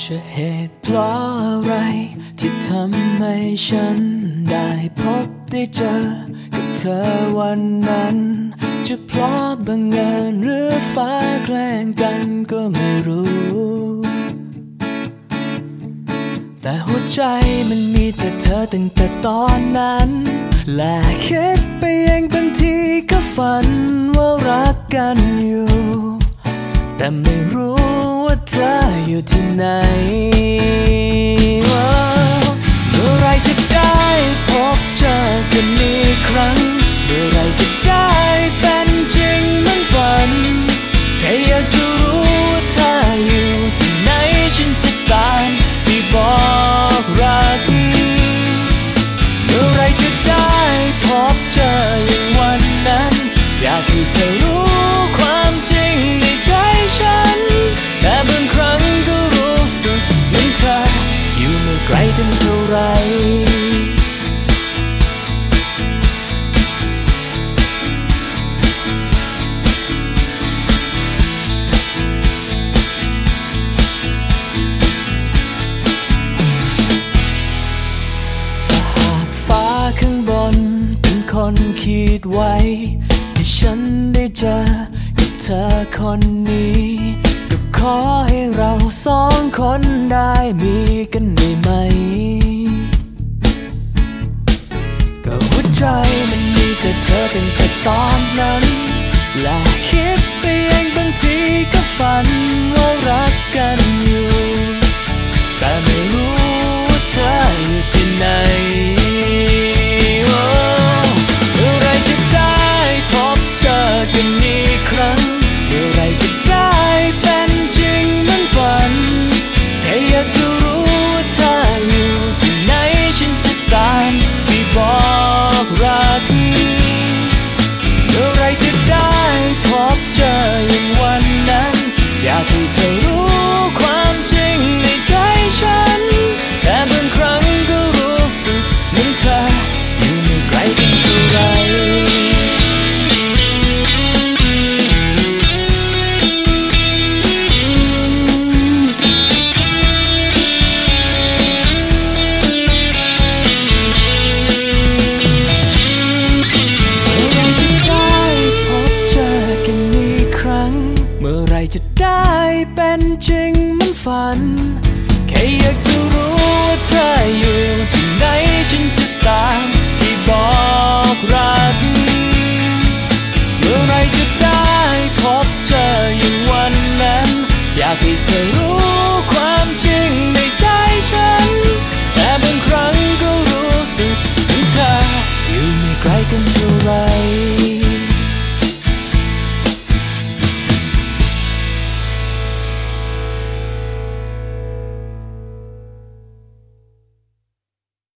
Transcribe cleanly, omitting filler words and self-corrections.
จะเหตุเพราะอะไรที่ทำให้ฉันได้พบได้เจอกับเธอวันนั้นจะเพราะบังเอิญหรือฟ้าแกล้งกันก็ไม่รู้แต่หัวใจมันมีแต่เธอตั้งแต่ตอนนั้นและคิดไปเองบางทีก็ฝันว่ารักกันอยู่แต่ไม่รู้ว่าเธออยู่ที่ไหนเมื่อไรจะได้พบเจอกันอีกครั้งเมื่อไรจะได้เป็นจริงเหมือนฝันแค่อยากจะรู้ว่าเธออยู่ที่ไหนฉันจะตามไปบอกรักเมื่อไรจะได้พบเจออย่างวันนั้นอยากให้เธอรู้ความจริงในใจฉันแต่บางครั้งก็รู้สึกเหมือนเธออยู่ไม่ไกลกันเท่าไรข้างบนเป็นคนคิดไว้ให้ฉันได้เจอกับเธอคนนี้ก็ขอให้เราสองคนได้มีกันได้ไหมก็หัวใจมันมีแต่เธอตั้งแต่ตอนนั้นและคิดไปเองบางทีก็ฝันว่ารักกันอยู่แต่ไม่รู้ว่าเธออยู่ที่ไหนกันอีกครั้งเมื่อไรจะได้เป็นจริงเหมือนฝันแค่อยากจะรู้ว่าเธออยู่ที่ไหนฉันจะตามไปบอกรักเมื่อไรจะได้พบเจออย่างวันนั้นอยากให้เธอรู้ความจริงในใจฉันแต่บางครั้งก็รู้สึกเหมือนเธออยู่ไม่ไกลกันเท่าไรเมื่อไรจะได้เป็นจริงเหมือนฝันแค่อยากจะรู้ว่าเธออยู่ที่ไหนฉันจะ